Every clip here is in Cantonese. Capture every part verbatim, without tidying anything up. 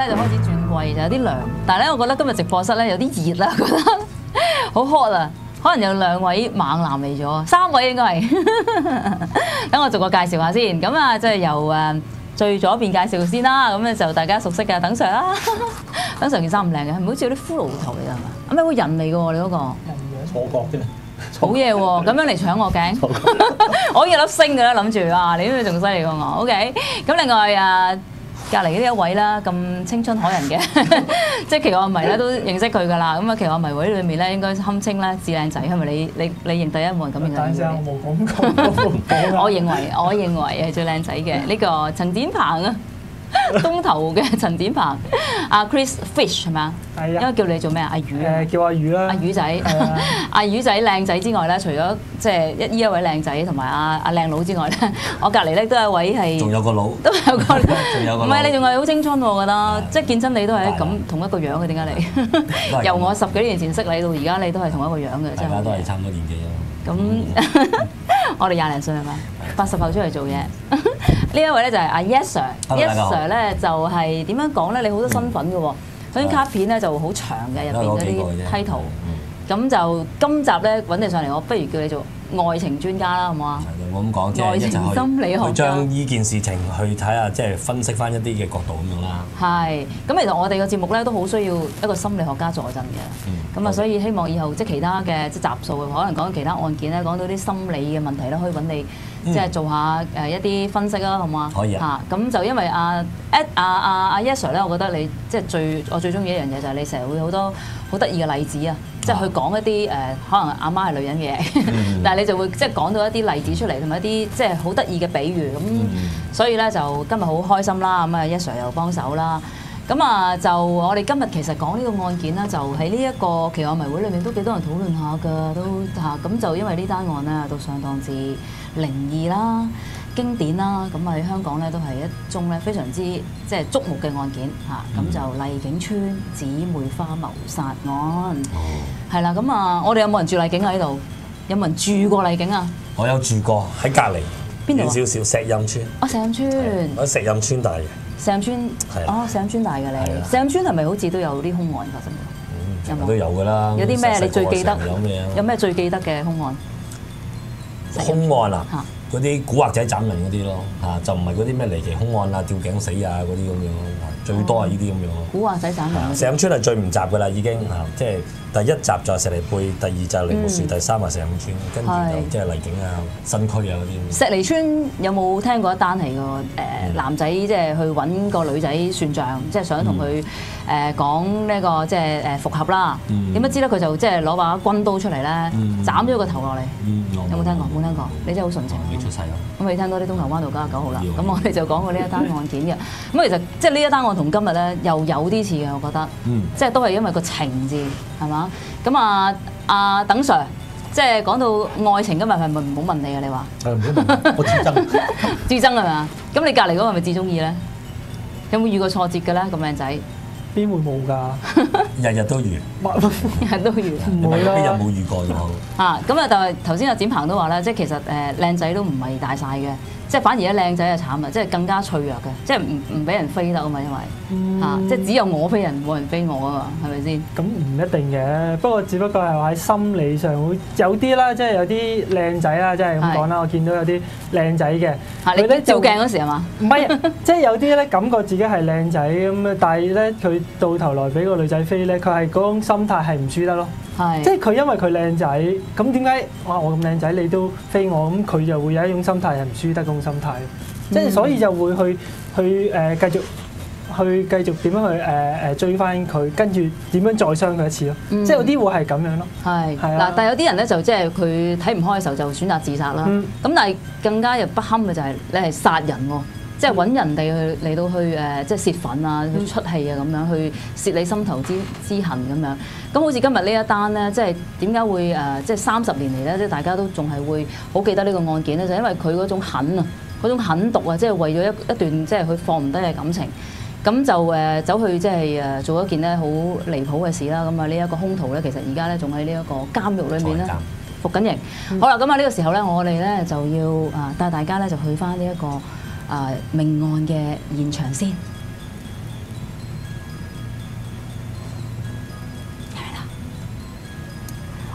就開始轉季，就有啲涼。但係咧，我覺得今日直播室咧有啲熱啦，覺得好 hot 啊！可能有兩位猛男嚟咗，三位應該係。等我逐個介紹下先。咁啊，即係由誒最左邊介紹先啦。咁咧就大家熟悉嘅等 Sir 啦。等 Sir 件衫咁靚嘅，係咪好似有啲骷髏頭嚟㗎嘛？係咪個人嚟㗎喎？你嗰個錯覺啫。 好嘢喎！咁樣嚟搶我鏡，我以為粒星㗎啦，諗住啊，你都仲犀利過我。OK，咁另外啊。隔離呢一位啦，咁青春可人嘅，即係奇愛迷咧都認識佢㗎啦。咁啊，奇愛迷會裏面咧應該堪稱咧至靚仔，係咪你你你認第一冇人咁認？ 但係我冇講過。 我認為我認為係最靚仔嘅呢個陳展鵬啊，東頭嘅陳展鵬，阿 Chris Fish 係咪啊？係啊。因為叫你做咩啊？阿魚誒，叫阿魚啦。 阿魚仔，阿魚仔靚仔之外咧，除咗即係一呢一位靚仔同埋阿阿靚佬之外咧，我隔離咧都有位係， 仲有個佬， 都有個， 仲有個， 唔係你仲係好青春喎，我覺得，即係見真你都係咁同一個樣嘅，點解你？由我十幾年前識你到而家，你都係同一個樣嘅，真係。 大家都係差唔多年紀咯。 咁我哋廿零歲係咪？八十後出嚟做嘢。呢一位咧就係阿 Yes Sir，Yes Sir 咧就係點樣講咧？你好多身份嘅喎，嗰張卡片咧就好長嘅，入邊嗰啲 title。咁就今集咧揾你上嚟，我不如叫你做愛情專家啦，好唔好啊？ 我咁講，即係愛情心理學家， 去將呢件事情去睇下，即係分析翻一啲嘅角度咁樣啦。 係，咁其實我哋個節目咧都好需要一個心理學家助陣嘅。咁啊，所以希望以後即係其他嘅即係集數，可能講其他案件咧，講到啲心理嘅問題咧，可以揾你即係做下誒一啲分析啦，好唔好啊？ 可以啊。 嚇，咁就因為阿 At 阿阿阿 Yes Sir 咧，我覺得你即係最我最中意一樣嘢就係你成日會好多好得意嘅例子啊！即係去講一啲誒，可能阿媽係女人嘅嘢，但係你就會即係講到一啲例子出嚟，同埋一啲即係好得意嘅比喻咁，所以咧就今日好開心啦！咁啊，Yes Sir又幫手啦，咁啊就我哋今日其實講呢個案件啦，就喺呢一個奇愛迷會裏面都幾多人討論下㗎，都嚇咁就因為呢單案咧都相當之靈異啦、經典啦，咁喺香港咧都係一宗咧非常之即係矚目嘅案件嚇，咁、嗯、就麗景村姊妹花謀殺案，係啦、哦，咁啊，我哋有冇人住麗景喺度？有冇人住過麗景啊？ 我有住過喺隔離， 邊度？ 少少石蔭村。 哦，石蔭村。 我石蔭村大嘅。 石蔭村。係哦，石蔭村大嘅你。石蔭村係咪好似都有啲兇案發生㗎？ 有冇？都有㗎啦。 有啲咩你最記得？ 有咩啊？ 有咩最記得嘅兇案？ 兇案啊！嗰啲古惑仔斬人嗰啲咯，嚇就唔係嗰啲咩離奇兇案啊、吊頸死啊嗰啲咁樣，最多係呢啲咁樣。 古惑仔斬人。 石蔭村係最唔雜㗎啦，已經嚇，即係第一集就係石梨貝，第二就係梨木樹，第三係石蔭村，跟住就即係麗景啊、新區啊嗰啲。石梨村有冇聽過一單係個誒男仔即係去揾個女仔算賬，即係想同佢誒講呢個即係誒復合啦？點不知咧佢就即係攞把軍刀出嚟咧，斬咗個頭落嚟。有冇聽過？冇聽過。你真係好純情。 出世咯， 咁你聽多啲東頭灣道九十九號啦，咁我哋就講過呢一單案件嘅，咁其實即係呢一單案同今日咧又有啲似嘅，我覺得，嗯、即係都係因為個情字係嘛，咁啊啊等 Sir，即係講到愛情今日係咪唔好問你啊？你話？ 係唔好問，我至憎， 至憎係咪啊？咁你隔離嗰個係咪至中意咧？有冇遇過挫折嘅咧？咁靚仔？ 邊會冇㗎？ 日日都遇， 日日都遇， 唔會啦。 邊日冇遇過就好。 啊，咁啊，但係頭先阿展鵬都話啦，即係其實誒靚仔都唔係大晒嘅，即係反而咧靚仔係慘啊，即係更加脆弱嘅，即係唔唔俾人飛得啊嘛，因為嚇，即係只有我飛人，冇人飛我啊嘛，係咪先？ 咁唔一定嘅，不過只不過係話喺心理上會有啲啦，即係有啲靚仔啦，即係咁講啦。我見到有啲靚仔嘅， 嚇你咧照鏡嗰時係嘛？ 唔係，即係有啲咧感覺自己係靚仔咁啊，但係咧佢到頭來俾個女仔飛咧，佢係嗰種心態係唔輸得咯。係，即係佢因為佢靚仔，咁點解哇我咁靚仔你都飛我？咁佢就會有一種心態係唔輸得嗰種心態，即係所以就會去去誒繼續去繼續點樣去誒誒追翻佢，跟住點樣再傷佢一次咯。即係有啲會係咁樣咯。係係嗱，但係有啲人咧就即係佢睇唔開嘅時候就選擇自殺啦。咁但係更加又不堪嘅就係你係殺人喎。即係揾人哋去嚟到去誒，即係泄憤啊，去出氣啊咁樣，去泄你心頭之之恨咁樣。咁好似今日呢一單咧，即係點解會誒，即係三十年嚟咧，即係大家都仲係會好記得呢個案件咧，就因為佢嗰種狠啊，嗰種狠毒啊，即係為咗一一段即係佢放唔低嘅感情，咁就誒走去即係誒做一件咧好離譜嘅事啦。咁啊呢一個兇徒咧，其實而家咧仲喺呢一個監獄裏面咧服緊刑。嗯、好啦，咁啊呢個時候咧，我哋咧就要啊帶大家咧就去返呢一個。啊！命案嘅現場先。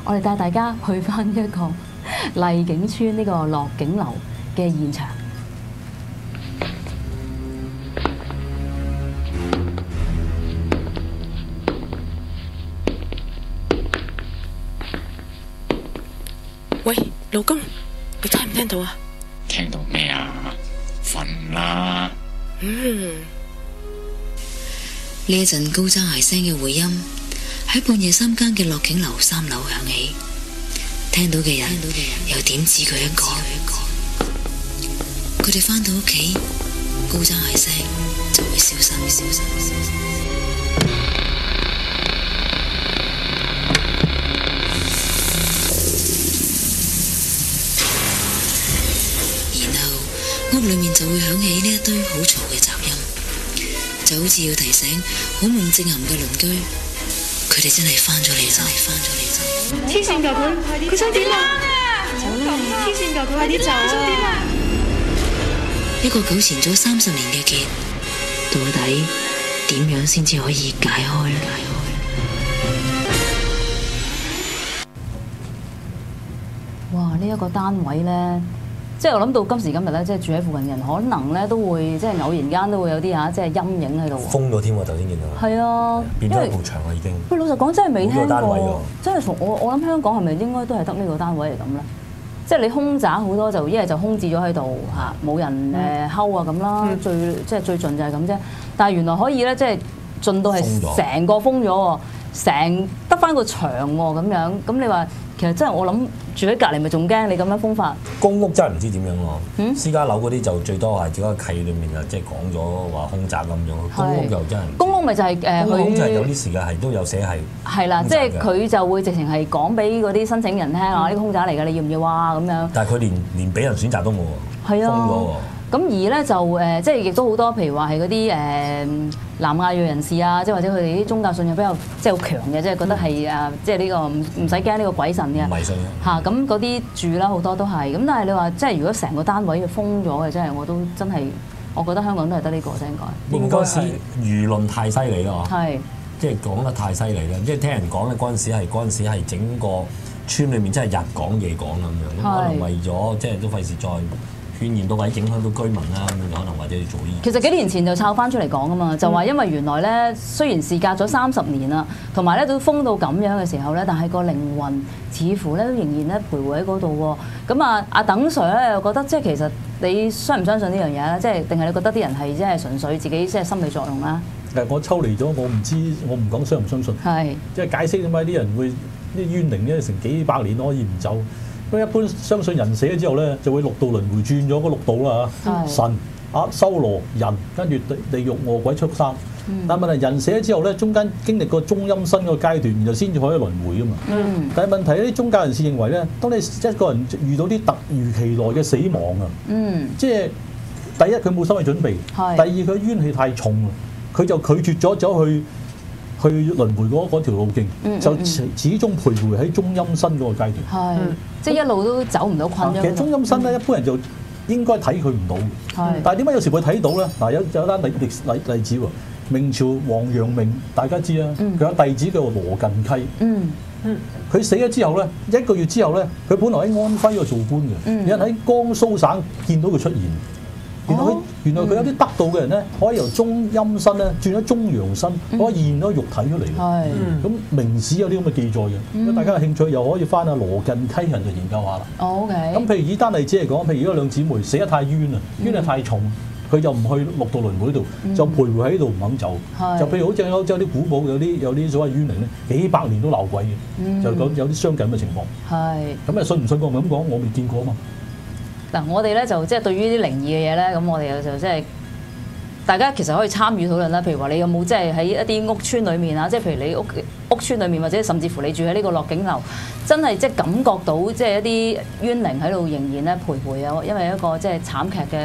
我哋帶大家去翻一個麗景村呢個樂景樓嘅現場。 喂，老公，你聽唔聽到啊？ 聽到咩啊？瞓啦。 嗯。 呢一陣高踭鞋聲嘅回音喺半夜三更嘅樂景樓三樓響起，聽到嘅人又點止佢一個？佢哋返到屋企，高踭鞋聲就會消失，消失，消失。屋裏面就會響起呢一堆好嘈嘅雜音，就好似要提醒好夢正酣嘅鄰居，佢哋真係翻咗嚟，真係翻咗嚟。 黐線㗎佢，佢想點啊？走啦！黐線㗎佢，快啲走啊！ 一個糾纏咗三十年嘅結，到底點樣先至可以解開？解開。 哇！呢、這、一個單位咧〜即係我諗到今時今日咧，即係住喺附近人，可能咧都會即係偶然間都會有啲嚇，即係陰影喺度。 封咗添喎，頭先見到。係啊， 變咗一埲牆啦已經。 喂，老實講真係未聽過。真係從我我諗香港係咪應該都係得呢個單位嚟咁咧？即係你空宅好多就一係就空置咗喺度嚇，冇人誒睺啊咁啦，最即係最盡就係咁啫。但係原來可以咧，即係盡到係成個封咗喎，成得翻個牆喎咁樣。咁你話？其實真係我諗住喺隔離咪仲驚你咁樣封法。 公屋真係唔知點樣咯。 嗯、私家樓嗰啲就最多係只個契裏面啊，即係講咗話空宅咁樣。公屋又真係。 公屋咪就係、是、誒， 公屋就係有啲時間係都有寫係。係啦，即係佢就會直情係講俾嗰啲申請人聽啊，呢個空宅嚟㗎，你要唔要啊？咁樣。 但係佢連連俾人選擇都冇喎。係啊。封咗喎。 咁而咧就誒，即係亦都好多，譬如話係嗰啲誒南亞裔人士啊，即係或者佢哋啲宗教信仰比較即係好強嘅，即係覺得係誒，即係呢個唔唔使驚呢個鬼神嘅。 迷信嚇，咁嗰啲住啦，好多都係。咁但係你話即係如果成個單位封咗嘅，真係我都真係，我覺得香港都係得呢個啫，應該。 應該係輿論太犀利咯， 係。即係講得太犀利啦！即係聽人講咧，嗰陣時係嗰陣時係整個村裏面真係日講夜講咁樣，可能為咗即係都費事再渲染到或者影響到居民啦，咁樣可能或者要做呢？ 其實幾年前就抄翻出嚟講啊嘛，就話因為原來咧，雖然事隔咗三十年啦，同埋咧都封到咁樣嘅時候咧，但係個靈魂似乎咧都仍然咧徘徊喺嗰度喎。咁啊，阿鄧 Sir 咧又覺得即係其實你相唔相信呢樣嘢咧？即係定係你覺得啲人係即係純粹自己即係心理作用啦？ 誒，我抽離咗，我唔知，我唔講相唔相信。係，即係解釋點解啲人會啲冤靈咧成幾百年都可以唔走。因為一般相信人死咗之後咧，就會六道輪迴轉咗嗰六道啦嚇，神、啊、修羅、人，跟住地地獄、餓鬼、畜生。嗯、但係問題人死咗之後咧，中間經歷過中陰身個階段，然後先至可以輪迴噶嘛。嗯、但係問題呢啲宗教人士認為咧，當你一個人遇到啲突如其來嘅死亡啊，嗯、即係第一佢冇心理準備，是第二佢冤氣太重啊，佢就拒絕咗走去。去輪迴嗰嗰條路徑，嗯嗯、就始始終徘徊喺中陰身嗰個階段。係， 嗯、即係一路都走唔到困咗。 其實中陰身咧，嗯、一般人就應該睇佢唔到。係，但係點解有時會睇到咧？嗱，有有單例例例子喎。明朝王陽明大家知啊，佢、嗯、有弟子叫羅近溪。嗯嗯，佢死咗之後咧，一個月之後咧，佢本來喺安徽度做官嘅，嗯、有人喺江蘇省見到佢出現。原來佢原來佢有啲得道嘅人咧，可以由中陰身咧轉咗中陽身，可以現咗肉體出嚟嘅。係，咁明史有啲咁嘅記載嘅。如果大家有興趣，又可以翻阿羅近溪人就研究下啦。 哦 OK。 咁譬如以單例子嚟講，譬如嗰兩姊妹死得太冤啦，冤得太重，佢就唔去六道輪迴度，就徘徊喺度唔肯走。就譬如好似歐洲啲古堡有啲有啲所謂冤靈咧，幾百年都鬧鬼嘅，就講有啲相近嘅情況。係。咁啊信唔信我咪咁講，我未見過啊嘛。 嗱，我哋咧就即係對於啲靈異嘅嘢咧，咁我哋就即係大家其實可以參與討論啦。譬如話，你有冇即係喺一啲屋邨裏面啊？即係譬如你屋屋邨裏面，或者甚至乎你住喺呢個樂景樓，真係即係感覺到即係一啲冤靈喺度仍然咧徘徊啊！因為一個即係慘劇嘅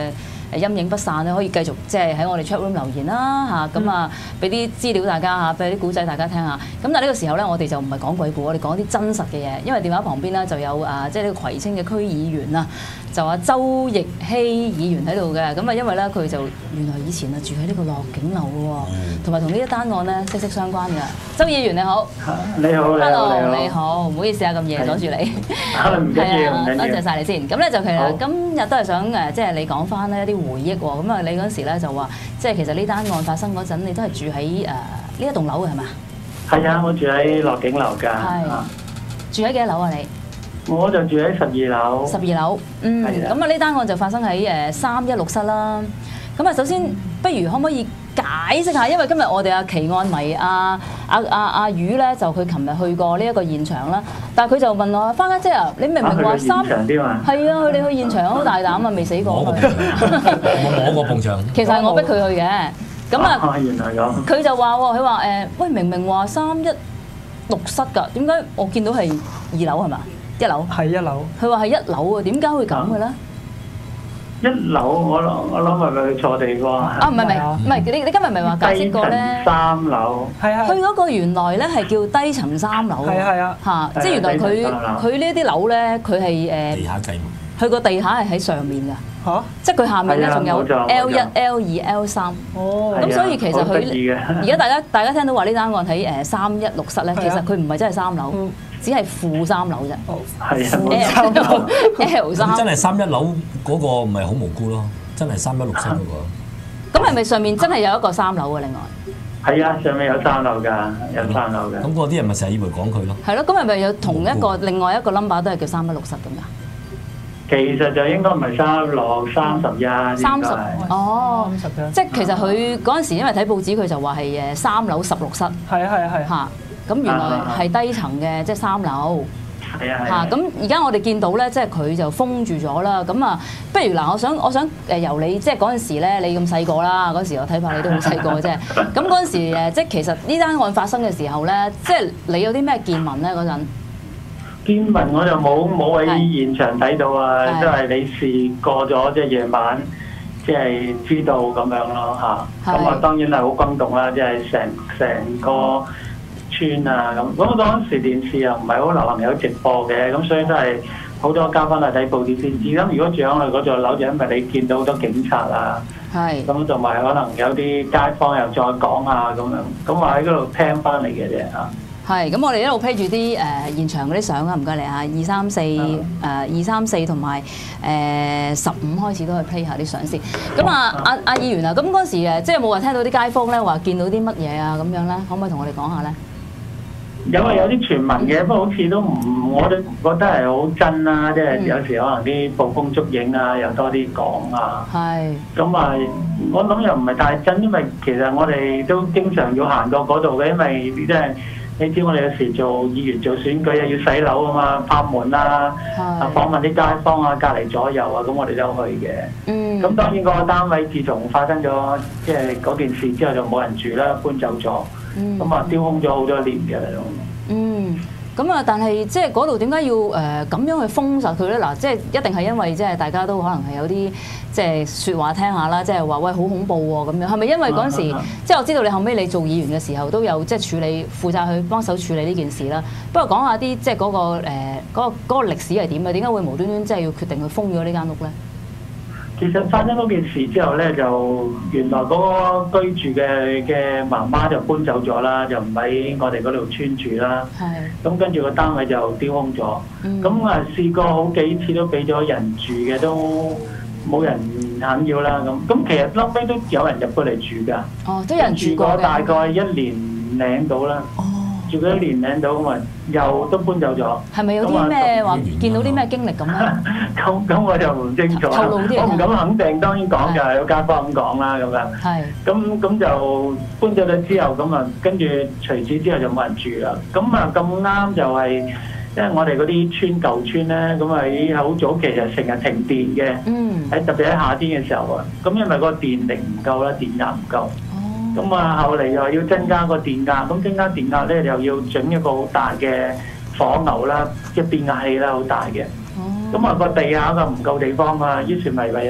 誒陰影不散咧，可以繼續即係喺我哋 chat room 留言啦嚇，咁啊俾啲資料大家嚇，俾啲古仔大家聽下。咁但係呢個時候咧，我哋就唔係講鬼故，我哋講啲真實嘅嘢，因為電話旁邊咧就有啊，即係呢個葵青嘅區議員啊。就話周奕希議員喺度嘅，咁啊因為咧佢就原來以前啊住喺呢個樂景樓嘅喎，同埋同呢一單案咧息息相關嘅。周議員你好， 你好 ，Hello 你好，唔好意思啊咁夜阻住你， 唔緊要，唔緊要， 多謝晒你先。咁咧就其實今日都係想誒，即係你講翻呢一啲回憶喎。咁啊你嗰陣時咧就話，即係其實呢單案發生嗰陣，你都係住喺誒呢一棟樓嘅係嘛？ 係啊，我住喺樂景樓㗎。係。 住喺幾多樓啊你？我就住喺十二樓。十二樓，嗯，咁啊呢單案就發生喺誒三一六室啦。咁啊首先，不如可唔可以解釋下？因為今日我哋阿奇案迷阿阿阿阿魚咧，就佢琴日去過呢一個現場啦。但係佢就問我：花家姐啊，你明明話三係啊，佢哋去現場好大膽啊，未死過。我摸過埲牆。 其實係我逼佢去嘅。咁啊， 原來咁。 佢就話喎，佢話誒，喂，明明話三一六室㗎，點解我見到係二樓係嘛？一樓係一樓， 佢話係一樓啊，點解會咁嘅咧？ 一樓我諗我諗係咪佢錯地啩？ 啊唔係唔係唔係，你你今日咪話解釋過咧？ 三樓係啊， 佢嗰個原來咧係叫低層三樓。 係啊係啊， 嚇！即係原來佢佢呢啲樓咧，佢係誒地下計。 佢個地下係喺上面㗎。嚇！即係佢下面咧仲有 L 一、L 二、L 三。哦。咁所以其實佢而家大家大家聽到話呢單案喺誒三一六室咧，其實佢唔係真係三樓。只係負三樓啫， 係啊 ，L 三真係三一樓嗰個唔係好無辜咯，真係三一六室嗰個。 咁係咪上面真係有一個三樓啊？另外係啊，上面有三樓㗎，有三樓嘅。 咁嗰啲人咪成日以為講佢咯。 係咯，咁係咪有同一個另外一個 number 都係叫三一六室咁㗎？ 其實就應該唔係三六三十一， 三十哦，即係其實佢嗰陣時因為睇報紙，佢就話係誒三樓十六室。 係啊係啊係嚇。咁原來係低層嘅，即係三樓。 係啊嚇！咁而家我哋見到咧，即係佢就封住咗啦。咁啊，不如嗱，我想我想誒由你即係嗰陣時咧，你咁細個啦，嗰時我睇怕你都好細個嘅啫。咁嗰陣時誒，即係其實呢單案發生嘅時候咧，即係你有啲咩見聞咧嗰陣？ 見聞我就冇冇喺現場睇到啊，都係你試過咗即係夜晚，即係知道咁樣咯嚇。咁啊當然係好轟動啦，即係成成個村啊咁，咁嗰陣時電視又唔係好流行有直播嘅，咁所以都係好多嘉賓係睇報紙先知。咁如果住喺我哋嗰座樓，就因為你見到好多警察啊，係咁同埋可能有啲街坊又再講下咁樣，咁我喺嗰度聽翻嚟嘅啫嚇。係， 咁我哋一路 play 住啲誒現場嗰啲相啊，唔該你啊，二三四誒二三四同埋誒十五開始都去 play 下啲相先。咁啊，阿阿議員啊，咁嗰陣時誒，即係冇話聽到啲街坊咧話見到啲乜嘢啊咁樣咧，可唔可以同我哋講下咧？ 有啊，有啲傳聞嘅，不過好似都唔，我都覺得係好真啦。即係有時可能啲捕風捉影啊，又多啲講啊。係。咁啊，我諗又唔係太真，因為其實我哋都經常要行過嗰度嘅，因為即係你知我哋有時做議員做選舉啊，要洗樓啊嘛，拍門啊，啊訪問啲街坊啊，隔離左右啊，咁我哋都去嘅。嗯。咁當然個單位自從發生咗即係嗰件事之後，就冇人住啦，搬走咗。咁啊，丟空咗好多年嘅啦。嗯，咁啊，但係即係嗰度點解要誒咁樣去封實佢咧？嗱，即係一定係因為即係大家都可能係有啲即係説話聽下啦，即係話喂好恐怖喎咁樣。係咪因為嗰陣時即係我知道你後尾你做議員嘅時候都有即係處理負責去幫手處理呢件事啦？不過講下啲即係嗰個誒嗰個嗰個歷史係點嘅？點解會無端端即係要決定去封咗呢間屋咧？其實發生嗰件事之後咧，就原來嗰個居住嘅嘅媽媽就搬走咗啦，就唔喺我哋嗰度村住啦。係。咁跟住個單位就丟空咗。嗯。咁啊試過好幾次都俾咗人住嘅，都冇人肯要啦。咁咁其實後尾都有人入過嚟住㗎。哦，都有人住過嘅。住過大概一年零到啦。哦。住咗一年零到咁啊，又都搬走咗。係咪有啲咩話見到啲咩經歷咁咧？咁咁我就唔清楚，我唔敢肯定。當然講就係有街坊咁講啦，咁樣。係。咁咁就搬咗咗之後，咁啊跟住隨此之後就冇人住啦。咁啊咁啱就係，因為我哋嗰啲村舊村咧，咁啊喺好早期就成日停電嘅。嗯。喺特別喺夏天嘅時候啊，咁因為個電力唔夠啦，電壓唔夠。咁啊，後嚟又要增加個電壓，咁增加電壓咧，又要整一個好大嘅火牛啦，即係變壓器啦，好大嘅。咁啊，個地下就唔夠地方啊，於是咪唯有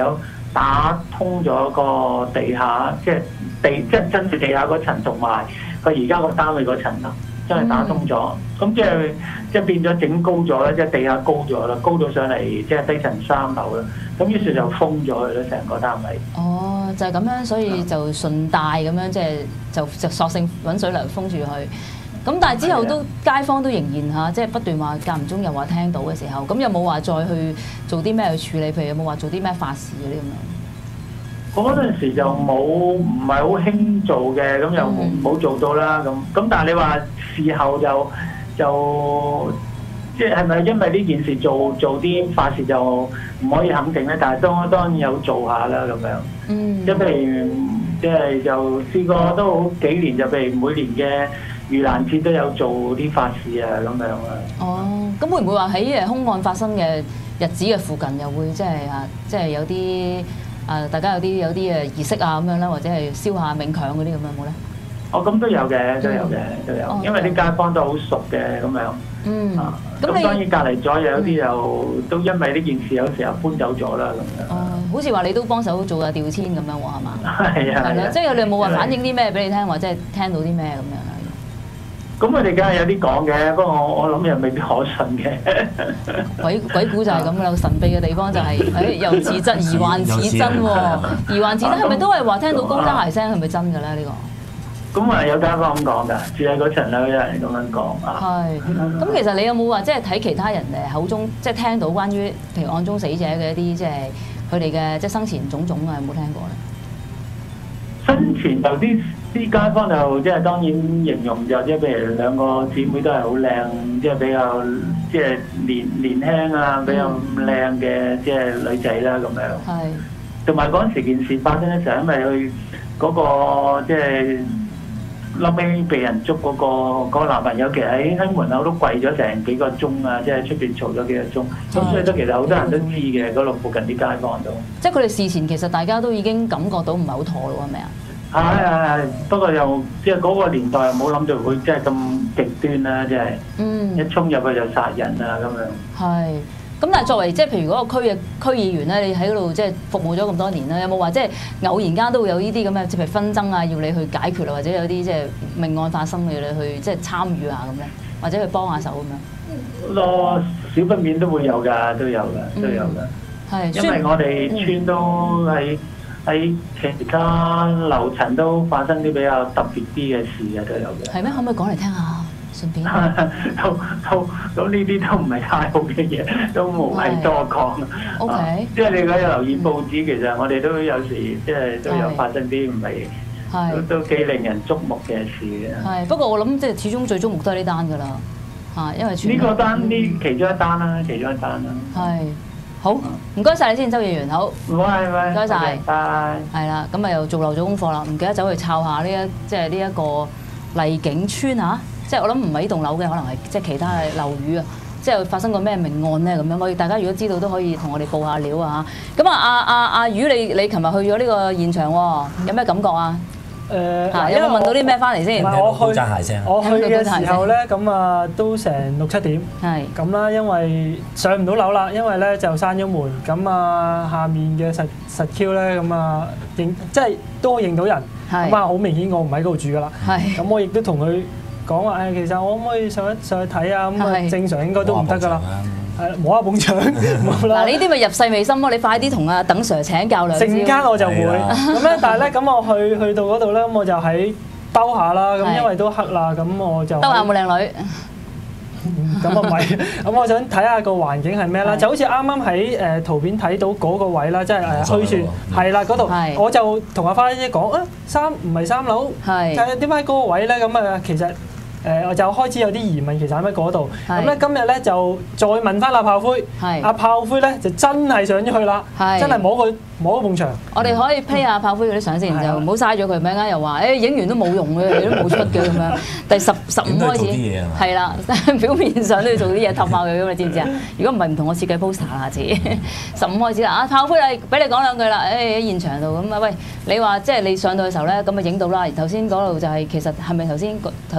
打通咗個地下，即係地即係真係地下嗰層，同埋佢而家個單位嗰層啦，真係打通咗。咁、嗯、即係即係變咗整高咗啦，即係地下高咗啦，高咗上嚟即係低層三樓啦。咁於是就封咗佢啦，成個單位。 哦，就係、是、咁樣，所以就順帶咁樣，即係就就索性揾水嚟封住佢。咁但係之後都街坊都仍然嚇，即係不斷話間唔中又話聽到嘅時候，咁有冇話再去做啲咩去處理？譬如有冇話做啲咩法事嗰啲咁樣？ 嗰陣時就冇，唔係好興做嘅，咁又冇做到啦。咁咁但係你話事後就就即係係咪因為呢件事做做啲法事就唔可以肯定咧？但係當當然有做下啦咁樣。嗯。即係譬如即係就試過都好幾年，就譬如每年嘅盂蘭節都有做啲法事啊咁樣啊。哦， 咁會唔會話喺誒兇案發生嘅日子嘅附近又會即係啊，即係有啲啊，大家有啲有啲誒儀式啊咁樣咧，或者係燒下冥鏹嗰啲咁樣冇咧？ 哦，咁都有嘅，都有嘅，都有，哦、因為啲街坊都好熟嘅咁樣。嗯。啊，咁當然隔離咗有啲又都因為呢件事有時候搬走咗啦咁樣。哦， 好似話你都幫手做下調遷咁樣喎，係嘛？ 係啊。係啦， 即係你有冇話反映啲咩俾你聽，或者係聽到啲咩咁樣？ 咁佢哋梗係有啲講嘅，不過我我諗又未必可信嘅。 鬼鬼故就係咁啦，神秘嘅地方就係、是，誒、哎、又似真，疑幻似真喎，疑幻似真係咪都係話聽到高踭鞋聲係咪真嘅咧？呢、這個咁啊有街坊咁講㗎，住喺嗰層樓有人咁樣講啊。係， 咁其實你有冇話即係睇其他人誒口中，即、就、係、是、聽到關於譬如案中死者嘅一啲即係佢哋嘅即係生前種種啊？有冇聽過咧？ 生前就啲。啲街坊就即係當然形容就即係譬如兩個姊妹都係好靚，即係比較即係年年輕啊，比較靚嘅即係女仔啦咁樣。係。同埋嗰陣時件事發生嘅時候，因為佢嗰個即係後尾被人捉嗰個嗰個男朋友，其實喺喺門口都跪咗成幾個鐘啊，即係出邊嘈咗幾個鐘。咁所以都其實好多人都知嘅，嗰度附近啲街坊都。 即係佢哋事前其實大家都已經感覺到唔係好妥咯，係咪啊？ 係係係，不過又即係嗰個年代又冇諗到會即係咁極端啦，即係，嗯，一衝入去就殺人啊咁樣。係， 咁但係作為即係譬如嗰個區嘅區議員咧，你喺嗰度即係服務咗咁多年啦，有冇話即係偶然間都會有呢啲咁嘅即係紛爭啊，要你去解決啊，或者有啲即係命案發生要你去即係參與下咁咧，或者去幫下手咁樣？ 咯，少不免都會有㗎，都有㗎，都有㗎。係、嗯，因為我哋村都喺。喺其他樓層都發生啲比較特別啲嘅事嘅都有嘅。 係咩？可唔可以講嚟聽下？順便。 都都咁呢啲都唔係太好嘅嘢，都冇係多講。O K、啊。即係你如果有留意報紙，其實我哋都有時即係都有發生啲唔係，都都幾令人矚目嘅事嘅。 係，不過我諗即係始終最矚目都係呢單㗎啦，嚇，因為呢個單呢其中一單啦，其中一單啦。係。 好，唔該晒你先，周議員。好， 唔該，唔該晒， 拜。 係啦，咁啊又做漏咗功課啦，唔記得走去抄下呢一即係呢一個麗景村嚇，即係我諗唔係呢棟樓嘅，可能係即係其他嘅樓宇啊，即係發生過咩命案咧咁樣。我哋大家如果知道都可以同我哋報下料啊嚇。咁啊，阿阿阿宇，你你琴日去咗呢個現場喎，有咩感覺啊？誒、呃，有冇問到啲咩翻嚟先？ 我去我去嘅時候咧，咁啊都成六七點，係咁啦，因為上唔到樓啦，因為咧就閂咗門，咁啊下面嘅實實 Q 咧，咁啊認即係都認到人，咁啊好明顯我唔喺嗰度住噶啦，咁我亦都同佢講話誒，其實我可唔可以上一上去睇啊？咁啊正常應該都唔得噶啦。係摸下捧場，冇啦。嗱，呢啲咪入世未深咯，你快啲同阿鄧 Sir 請教兩招。陣間我就會咁咧，但係咧咁我去去到嗰度咧，咁我就喺兜下啦。咁因為都黑啦，咁我就兜下有冇靚女？咁啊唔係，咁我想睇下個環境係咩啦。就好似啱啱喺誒圖片睇到嗰個位啦，即係誒推算係啦嗰度，我就同阿花姐講啊，三唔係三樓，係但係點解嗰個位咧？咁啊其實。誒我就開始有啲疑問，其實喺咩嗰度？咁咧今日咧就再問翻阿炮灰，阿炮灰咧就真係上咗去啦，真係摸個摸個埲牆。我哋可以 P 下炮灰嗰啲相先，就唔好嘥咗佢。咪啱又話誒影完都冇用嘅，都冇出嘅咁樣。第十十五開始係啦，表面上都要做啲嘢氹下佢咁，你知唔知啊？如果唔係唔同我設計 poster 啦，下次十五開始啦。啊炮灰啊，俾你講兩句啦。誒喺現場度咁啊，喂，你話即係你上到嘅時候咧，咁啊影到啦。頭先嗰度就係其實係咪頭先頭先嗰幅？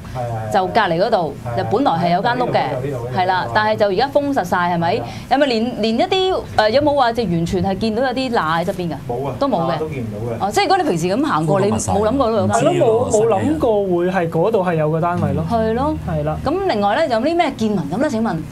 就隔離嗰度就本來係有間屋嘅，係啦，但係就而家封實晒係咪？有咪連連一啲誒有冇話就完全係見到有啲罅喺側邊㗎？冇啊，都冇嘅，都見唔到嘅。哦，即係如果你平時咁行過，你冇諗過嗰度有間屋？ 係咯，冇冇諗過會係嗰度係有個單位咯。 係咯，係啦。咁另外咧有啲咩見聞咁咧？請問？誒，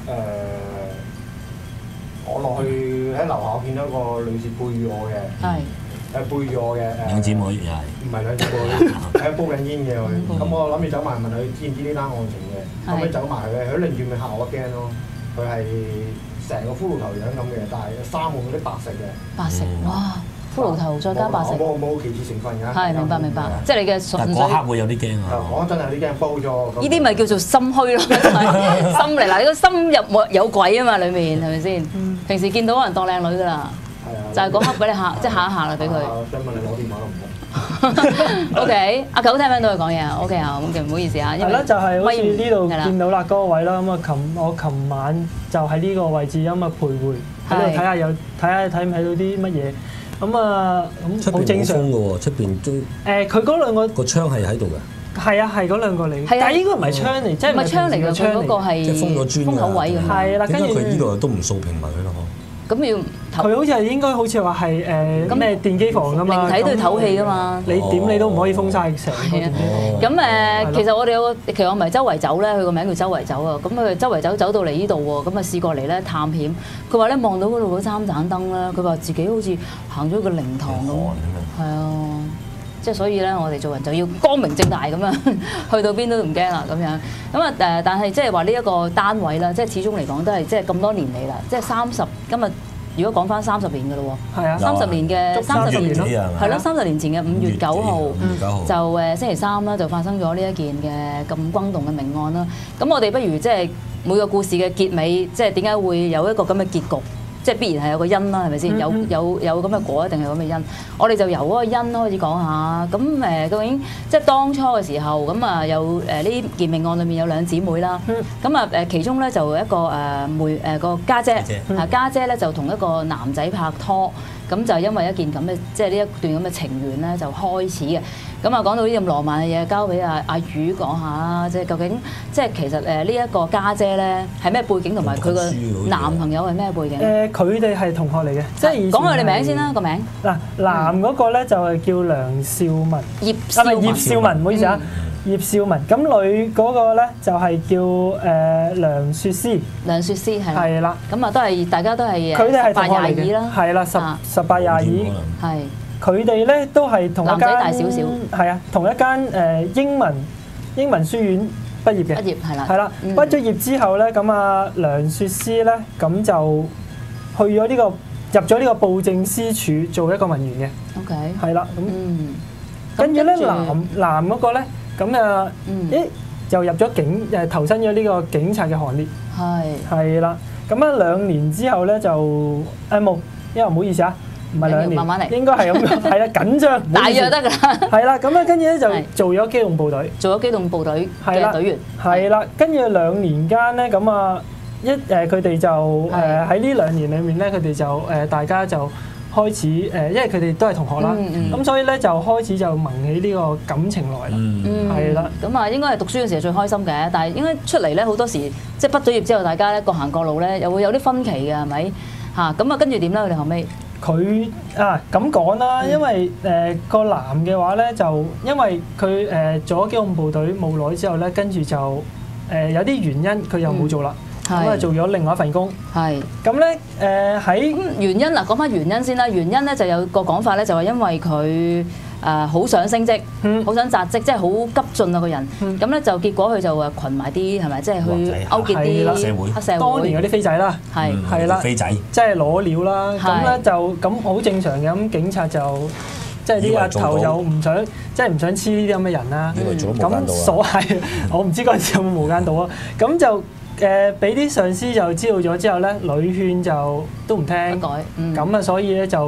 我落去喺樓下，我見到個女士背住我嘅。係。誒背住我嘅誒兩姊妹又係， 唔係兩姊妹，喺煲緊煙嘅佢。咁我諗住走埋問佢知唔知呢單案情嘅，後尾走埋去咧，佢擰住面嚇我一驚咯。佢係成個骷髏頭樣咁嘅，但係衫換嗰啲白色嘅。 白色，哇！骷髏頭再加白色。 冇冇歧視成分㗎。 係明白明白，即係你嘅純粹。 但嗰刻會有啲驚啊！ 講真係有啲驚煲咗。 呢啲咪叫做心虛咯，心嚟嗱，你個心入冇有鬼啊嘛，裡面係咪先？平時見到人當靚女㗎啦。就係嗰刻俾你嚇，即係嚇一嚇啦，俾佢。 想問你攞電話都唔得。O K， 阿九聽唔聽到佢講嘢啊 ？O K 啊，咁唔好意思啊。 係啦，就係好似呢度見到啦嗰個位啦，咁啊，琴我琴晚就喺呢個位置咁啊徘徊喺度睇下有睇下睇唔睇到啲乜嘢，咁啊咁好正常嘅喎，出邊都誒佢嗰兩個個窗係喺度㗎。 係啊，係嗰兩個嚟，但係應該唔係窗嚟，即係唔係窗嚟嘅，佢嗰個係即係封咗磚封口位咁。 係啦，跟住佢呢度都唔掃平埋佢咯， 咁要佢好似係應該好似話係誒咩電機房㗎嘛， 靈體都要透氣㗎嘛。 你點你都唔可以封晒成。 係啊，咁誒其實我哋有個其實我唔係周圍走咧，佢個名叫周圍走啊。咁佢周圍走走到嚟呢度喎，咁啊試過嚟咧探險。佢話咧望到嗰度嗰三盞燈咧，佢話自己好似行咗個靈堂咁。係啊，即係所以咧，我哋做人就要光明正大咁樣，去到邊都唔驚啦咁樣。咁啊誒，但係即係話呢一個單位啦，即係始終嚟講都係即係咁多年嚟啦，即係三十今日。如果講翻三十年嘅咯喎，係啊，三十年嘅三十年咯，係咯，三十年前嘅五月九號就誒星期三啦，就發生咗呢一件嘅咁轟動嘅命案啦。咁我哋不如即係每個故事嘅結尾，即係點解會有一個咁嘅結局？即係必然係有個因啦，係咪先？有有有咁嘅果，一定係咁嘅因。我哋就由嗰個因開始講下。咁誒，究竟即係當初嘅時候，咁啊有誒呢件命案裏面有兩姊妹啦。咁啊誒，其中咧就一個誒妹誒個家姐，啊家姐咧就同一個男仔拍拖。咁就因為一件咁嘅，即係呢一段咁嘅情緣咧，就開始嘅。咁啊，講到呢啲咁浪漫嘅嘢，交俾阿阿宇講下啦。即係究竟，即係其實誒呢一個家姐咧係咩背景，同埋佢個男朋友係咩背景？ 誒，佢哋係同學嚟嘅，即係講佢哋名先啦，個名。 嗱，男嗰個咧就係叫梁少文， 葉啊唔係葉少文，唔好意思啊。葉少文，咁女嗰個咧就係叫誒梁雪詩， 梁雪詩係啦， 係啦， 咁啊都係大家都係佢哋係同學嚟廿二啦， 係啦，十十八廿二， 係佢哋咧都係同一間， 男仔大少少， 係啊，同一間誒英文英文書院畢業嘅， 畢業係啦， 係啦，畢咗業之後咧，咁啊梁雪詩咧咁就去咗呢個入咗呢個布政司署做一個文員嘅 ，OK， 係啦，咁跟住咧男男嗰個咧。咁啊，誒又入咗警誒投身咗呢個警察嘅行列，係係啦。咁啊兩年之後咧就誒冇，因為唔好意思啊，唔係兩年，慢慢嚟，應該係咁樣，係啦緊張， 大約得㗎啦。 係啦，咁啊跟住咧就做咗機動部隊， 做咗機動部隊嘅隊員， 係啦。跟住兩年間咧，咁啊一誒佢哋就誒喺呢兩年裡面咧，佢哋就誒大家就。開始誒，因為佢哋都係同學啦，咁所以咧就開始就萌起呢個感情來啦，係啦。 咁啊，應該係讀書嘅時候最開心嘅，但係應該出嚟咧好多時，即係畢咗業之後，大家咧各行各路咧，又會有啲分歧嘅，係咪嚇？咁啊，跟住點咧？佢哋後尾佢啊咁講啦，因為誒個男嘅話咧，就因為佢誒做咗機動部隊冇耐之後咧，跟住就誒有啲原因，佢又冇做啦。咁啊做咗另外一份工，係咁咧誒喺原因嗱，講翻原因先啦。原因咧就有個講法咧，就係因為佢誒好想升職，好想扎職，即係好急進啊個人。咁咧就結果佢就誒羣埋啲係咪，即係去勾結啲黑社會。黑社會當年嗰啲飛仔啦，係係啦，飛仔即係攞料啦。咁咧就咁好正常嘅。咁警察就即係啲阿頭又唔想，即係唔想黐呢啲咁嘅人啦。咁所係我唔知嗰陣時有冇無間道啊。咁就誒俾啲上司就知道咗之後咧，女勸就都唔聽，咁啊、嗯、所以咧就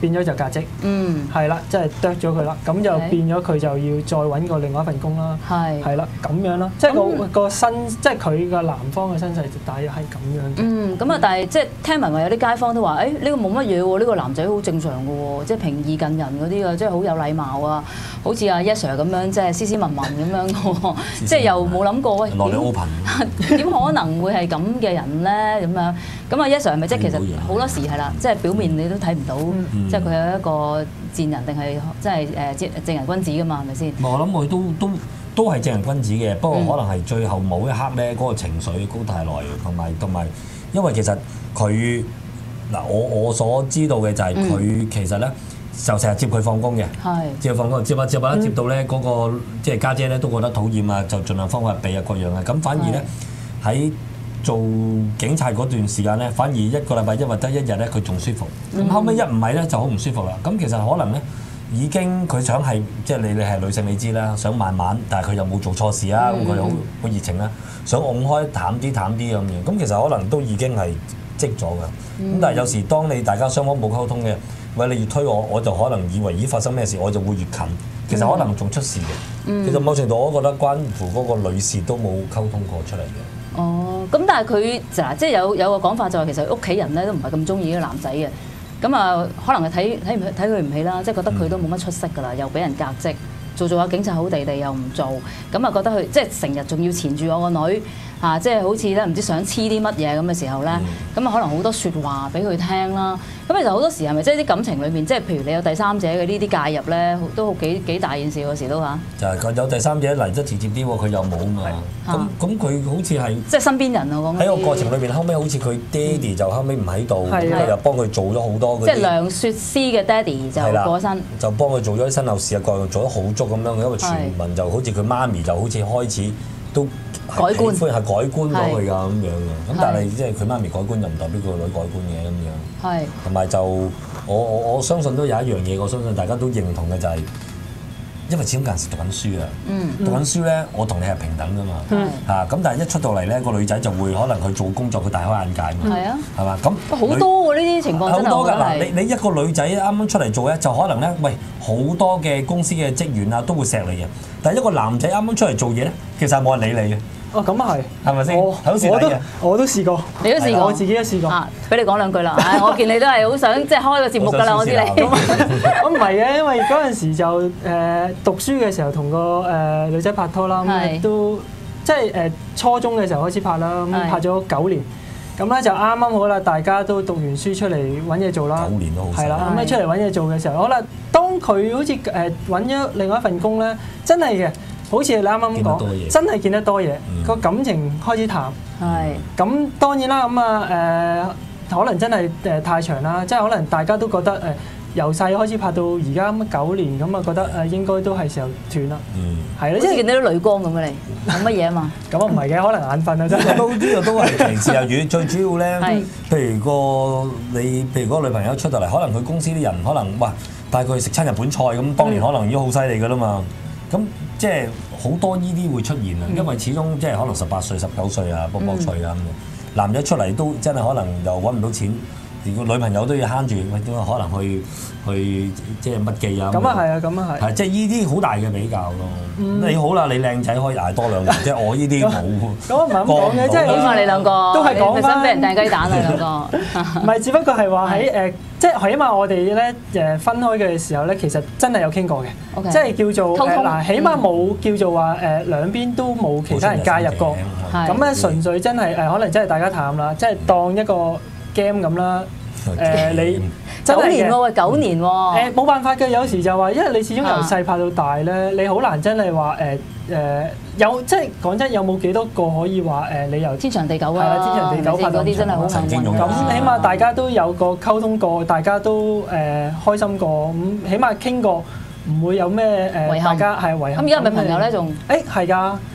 變咗就革職。 嗯， 係啦，即係剁咗佢啦，咁就變咗佢就要再揾個另外一份工啦。 係係啦，咁樣啦，即係個個身，即係佢個男方嘅身世就大約係咁樣嘅。 嗯，咁啊，但係即係聽聞話有啲街坊都話，誒呢個冇乜嘢喎，呢個男仔好正常嘅喎，即係平易近人嗰啲啊，即係好有禮貌啊，好似阿 Yes Sir 咁樣，即係斯斯文文咁樣嘅喎，即係又冇諗過喂，點點可能會係咁嘅人咧？咁樣咁啊 Yes Sir 係咪即係其實好多時係啦，即係表面你都睇唔到，即係佢有一個賤人定係即係誒正人君子㗎嘛？係咪先？ 我諗佢都都都係正人君子嘅，不過可能係最後某一刻咧，嗰個情緒高太耐，同埋同埋，因為其實佢嗱我我所知道嘅就係佢其實咧就成日接佢放工嘅，接佢放工接下接下接到咧嗰個即係家姐咧都覺得討厭啊，就盡量方法避啊各樣啊，咁反而咧喺做警察嗰段時間咧，反而一個禮拜因為得一日咧佢仲舒服，咁後尾一唔係咧就好唔舒服啦。咁其實可能咧。已經佢想係即係你你係女性你知啦，想慢慢，但係佢又冇做錯事啊，咁佢好好熱情啦，想擁開淡啲淡啲咁樣，咁其實可能都已經係積咗㗎。咁、嗯、但係有時當你大家雙方冇溝通嘅，喂你越推我，我就可能以為已發生咩事，我就會越近，其實可能仲出事嘅。嗯、其實某程度我覺得關乎嗰個女士都冇溝通過出嚟嘅。 哦，咁但係佢嗱即係有有個講法就係其實屋企人咧都唔係咁中意呢個男仔嘅。咁啊，可能係睇睇唔睇佢唔起啦，即係覺得佢都冇乜出息㗎啦，又俾人革職，做做下警察好地地又唔做，咁啊覺得佢即係成日仲要纏住我個女嚇，即係好似咧唔知想黐啲乜嘢咁嘅時候咧，咁啊可能好多説話俾佢聽啦。咁其實好多時係咪即係啲感情裏面，即係譬如你有第三者嘅呢啲介入咧，都好幾幾大件事嗰時都嚇。 就係有第三者嚟得直接啲喎，佢又冇嘛。咁咁佢好似係即係身邊人啊講。 喺個過程裏邊，後尾好似佢爹哋就後尾唔喺度，咁又幫佢做咗好多嗰啲。即係梁雪詩嘅爹哋就過身。 就幫佢做咗啲身後事啊，各樣做得好足咁樣，因為傳聞就好似佢媽咪就好似開始都。 改觀係改觀咗佢㗎咁樣嘅，咁但係即係佢媽咪改觀又唔代表佢個女改觀嘅咁樣。係。同埋就我我我相信都有一樣嘢，我相信大家都認同嘅就係，因為始終嗰陣時讀緊書啊。嗯。讀緊書咧，我同你係平等㗎嘛。嗯。嚇咁，但係一出到嚟咧，個女仔就會可能去做工作，佢大開眼界嘛。係啊。係嘛？咁好多喎呢啲情況真係好多㗎。 嗱，你你一個女仔啱啱出嚟做咧，就可能咧，喂好多嘅公司嘅職員啊都會錫你嘅，但係一個男仔啱啱出嚟做嘢咧，其實冇人理你嘅。 哦，咁啊係， 係咪先？ 我我都我都試過， 你都試過， 我自己都試過。 啊，俾你講兩句啦。唉，我見你都係好想即係開個節目㗎啦，我知你。 咁唔係嘅，因為嗰陣時就誒讀書嘅時候同個誒女仔拍拖啦，咁都即係誒初中嘅時候開始拍啦，咁拍咗九年。咁咧就啱啱好啦，大家都讀完書出嚟揾嘢做啦。 九年都好。 係啦，咁咧出嚟揾嘢做嘅時候，好啦，當佢好似誒揾咗另外一份工咧，真係嘅。好似你啱啱講，真係見得多嘢，個、嗯、感情開始淡。係是。咁當然啦，咁啊誒，可能真係誒太長啦，即係可能大家都覺得誒由細開始拍到而家咁九年，咁啊覺得誒應該都係時候斷啦。嗯。係咯，即係見到啲淚光咁嘅你，冇乜嘢啊嘛。咁啊唔係嘅，可能眼瞓啊真係。 都呢個都係平時又遠，最主要咧，是譬如個你，譬如嗰個女朋友出到嚟，可能佢公司啲人可能哇帶佢去食親日本菜咁，當年可能已經好犀利㗎啦嘛。咁即係好多呢啲會出現啊，因為始終即係可能十八歲、十九歲啊，卜卜脆啊咁樣，男仔出嚟都真係可能又揾唔到錢，連個女朋友都要慳住，喂點解可能去去即係乜記啊？ 咁啊係啊，咁啊係。 係即係呢啲好大嘅比較咯。你好啦，你靚仔可以捱多兩年，即係我呢啲冇。 咁我唔係咁講嘅，即係起碼你兩個都係講翻俾人掟雞蛋啊兩個。 唔係，只不過係話喺誒，即係起碼我哋咧誒分開嘅時候咧，其實真係有傾過嘅，即係叫做嗱，起碼冇叫做話誒兩邊都冇其他人介入過。咁咧純粹真係誒，可能真係大家淡啦，即係當一個 game 咁啦。誒你九年喎，九年喎。 誒冇辦法嘅，有時就話，因為你始終由細拍到大咧，你好難真係話誒誒有，即係講真，有冇幾多個可以話誒你由天長地久啊？ 係啊，天長地久拍嗰啲真係好幸運。 咁起碼大家都有個溝通過，大家都誒開心過，咁起碼傾過，唔會有咩誒大家係遺憾。 咁而家係咪朋友咧？仲誒係㗎，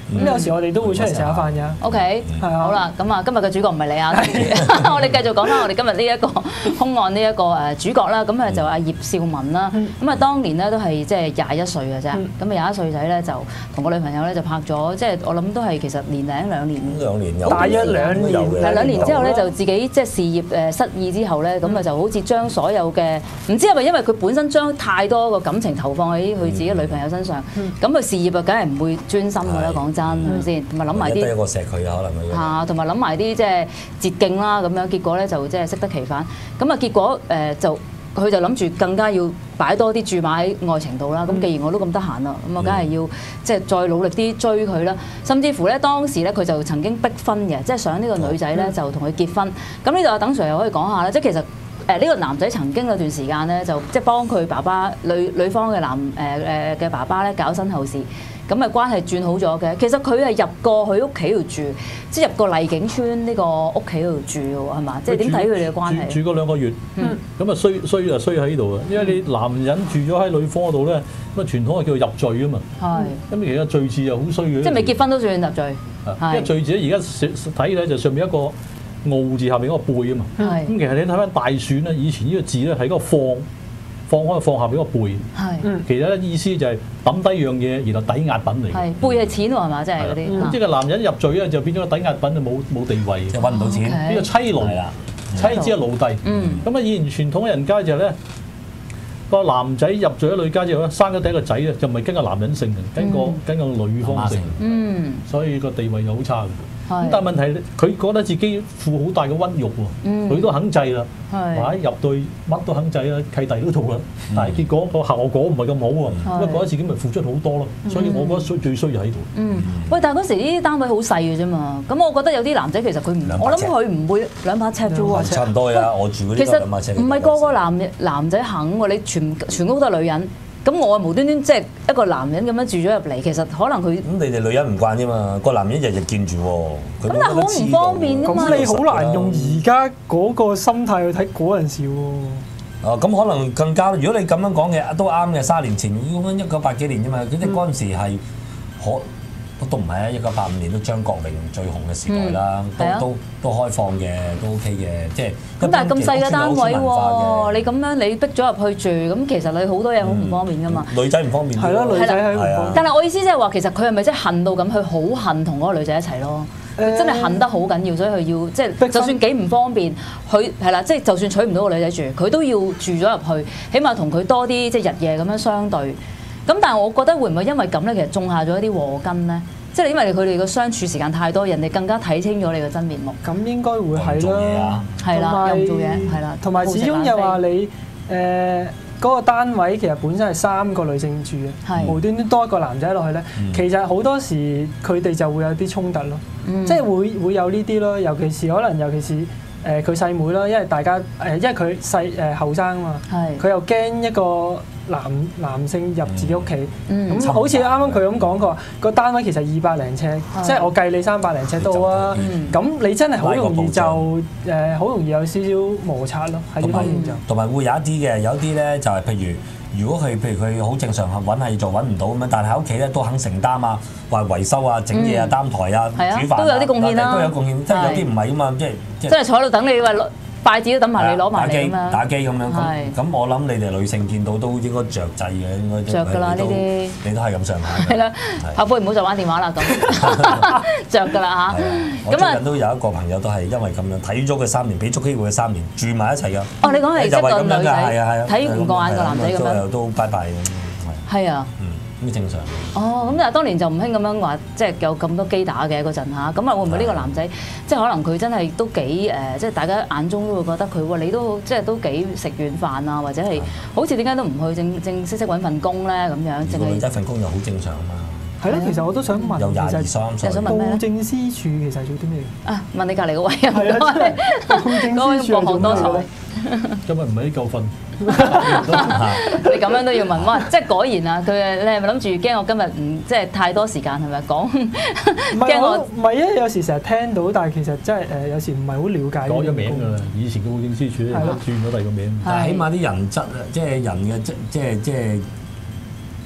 咁有時我哋都會出嚟食下飯嘅。 OK， 係啊， 好啦，咁啊，今日嘅主角唔係你啊，我哋繼續講翻我哋今日呢一個兇案呢一個誒主角啦。咁啊就阿葉少文啦。咁啊當年咧都係即係廿一歲嘅啫。咁啊廿一歲仔咧就同個女朋友咧就拍咗，即係我諗都係其實年零兩年。 兩年有。 大約兩年。 係兩年之後咧就自己即係事業誒失意之後咧，咁啊就好似將所有嘅唔知係咪因為佢本身將太多個感情投放喺佢自己女朋友身上，咁佢事業啊梗係唔會專心㗎啦，講真係咪先？同埋諗埋啲。 得一個錫佢啊，可能佢。 嚇，同埋諗埋啲即係捷徑啦，咁樣結果咧就即係適得其反。咁啊結果誒就佢就諗住更加要擺多啲注碼喺愛情度啦。咁既然我都咁得閒啦，咁我梗係要即係再努力啲追佢啦。甚至乎咧當時咧佢就曾經逼婚嘅，即係想呢個女仔咧就同佢結婚。咁呢度阿鄧 Sir 又可以講下啦，即係其實。誒呢個男仔曾經有段時間咧，就即係幫佢爸爸女女方嘅男誒誒嘅爸爸咧搞身後事，咁啊關係轉好咗嘅。其實佢係入過佢屋企度住，即係入過麗景村呢個屋企度住嘅喎，係嘛？即係點睇佢哋嘅關係？ 住過兩個月，咁啊衰衰就衰喺度啊！因為你男人住咗喺女方嗰度咧，咁啊傳統係叫做入贅啊嘛。係。咁其實罪字又好衰嘅。 即係未結婚都算入贅。 係。因為罪字咧，而家睇咧就上面一個傲字下邊嗰個背啊嘛，咁其實你睇翻大選咧，以前呢個字咧係嗰個放放開放下邊嗰個背，其實咧意思就係抌低樣嘢，然後抵押品嚟。係背係錢喎係嘛？即係嗰啲。即係男人入贅咧，就變咗個抵押品就冇冇地位， 即係揾唔到錢。 呢個妻奴，妻子係奴隸。咁啊，以前傳統嘅人家就咧，個男仔入咗女家之後咧，生咗第一個仔咧，就唔係跟個男人姓嘅，跟個跟個女方姓。嗯，所以個地位又好差嘅。咁但係問題，佢覺得自己負好大嘅屈辱喎，佢都肯制啦，哇！入到乜都肯制啦，契弟都做啦，但係結果個效果唔係咁好喎，咁覺得自己咪付出好多咯，所以我覺得衰最衰就喺度。嗯，喂， 但係嗰時呢啲單位好細嘅啫嘛，咁我覺得有啲男仔其實佢唔，我諗佢唔會兩把尺啫喎。 差唔多呀，我住嗰啲都兩把尺。 其實唔係個個男男仔肯喎，你全全屋都係女人。咁我無端端即係一個男人咁樣住咗入嚟，其實可能佢咁你哋女人唔慣啫嘛，個男人日日見住喎， 咁但係好唔方便㗎嘛， 咁你好難用而家嗰個心態去睇嗰陣時喎。 哦，咁可能更加，如果你咁樣講嘅都啱嘅，三年前咁樣一九八幾年啫嘛，即係嗰陣時係可。都唔係啊！一九八五年都張國榮最紅嘅時代啦，都都都開放嘅，都 OK 嘅，即係。咁但係咁細嘅單位喎，你咁樣你逼咗入去住，咁其實你好多嘢好唔方便噶嘛。 女仔唔方便。 係咯，女仔係唔方便。 但係我意思即係話，其實佢係咪真係恨到咁？佢好恨同嗰個女仔一齊咯。佢真係恨得好緊要，所以佢要即係就算幾唔方便，佢係啦，即係就算娶唔到個女仔住，佢都要住咗入去，起碼同佢多啲即係日夜咁樣相對。咁但係我覺得會唔會因為咁咧，其實種下咗一啲禍根咧？即係因為佢哋個相處時間太多，人哋更加睇清咗你嘅真面目。 咁應該會係啦， 係啦，又唔做嘢，係啦。 同埋始終又話你誒嗰個單位其實本身係三個女性住嘅，無端端多一個男仔落去咧，其實好多時佢哋就會有啲衝突咯，即係會會有呢啲咯，尤其是可能尤其是誒佢細妹啦，因為大家誒因為佢細誒後生啊嘛，佢又驚一個男男性入自己屋企，咁、嗯、好似啱啱佢咁講過，個單位其實二百零尺，嗯、即係我計你三百零尺都好啊。咁、嗯、你真係好容易就誒，好容易有少少摩擦咯喺呢方面就。 同埋會有一啲嘅，有啲咧就係譬如，如果佢譬如佢好正常揾係做揾唔到咁樣，但係喺屋企咧都肯承擔啊，話維修啊、整嘢啊、擔台啊、 嗯、 煮飯啊， 都有啲貢獻啦， 都有貢獻，即係有啲唔係噶嘛，即係即係。 真係坐喺度等你話攞筷子都等埋你攞埋嚟咁樣， 打機咁樣咁，咁我諗你哋女性見到都應該着掣嘅，應該着㗎啦呢啲， 你都係咁上下。 係啦，後輩唔好再玩電話啦咁，着㗎啦嚇。 我最近都有一個朋友都係因為咁樣睇咗佢三年，俾足機會佢三年住埋一齊㗎。 哦，你講係一個女仔，睇唔過眼個男仔咁樣， 都拜拜咁。 係啊。 咁正常。 哦，咁但係當年就唔興咁樣話，即係有咁多機打嘅嗰陣嚇，咁啊會唔會呢個男仔，即係可能佢真係都幾誒，即係大家眼中都會覺得佢喎，你都即係都幾食軟飯啊，或者係好似點解都唔去正正式式揾份工咧咁樣？ 如果女仔份工又好正常啊嘛。 係咯，其實我都想問， 有廿二三歲， 想問咩咧？ 公證司處其實做啲咩？ 啊，問你隔離嗰位啊， 係啊，公證司處做多才。 今日唔係啲夠瞓。 你咁樣都要問哇！即係果然啊，佢誒，你係咪諗住驚我今日唔即係太多時間係咪講？ 驚我唔係啊！有時成日聽到，但係其實真係誒，有時唔係好了解。 改咗名㗎啦，以前嘅公證司處咧轉咗第二個名。 但係起碼啲人質啊，即係人嘅即即即係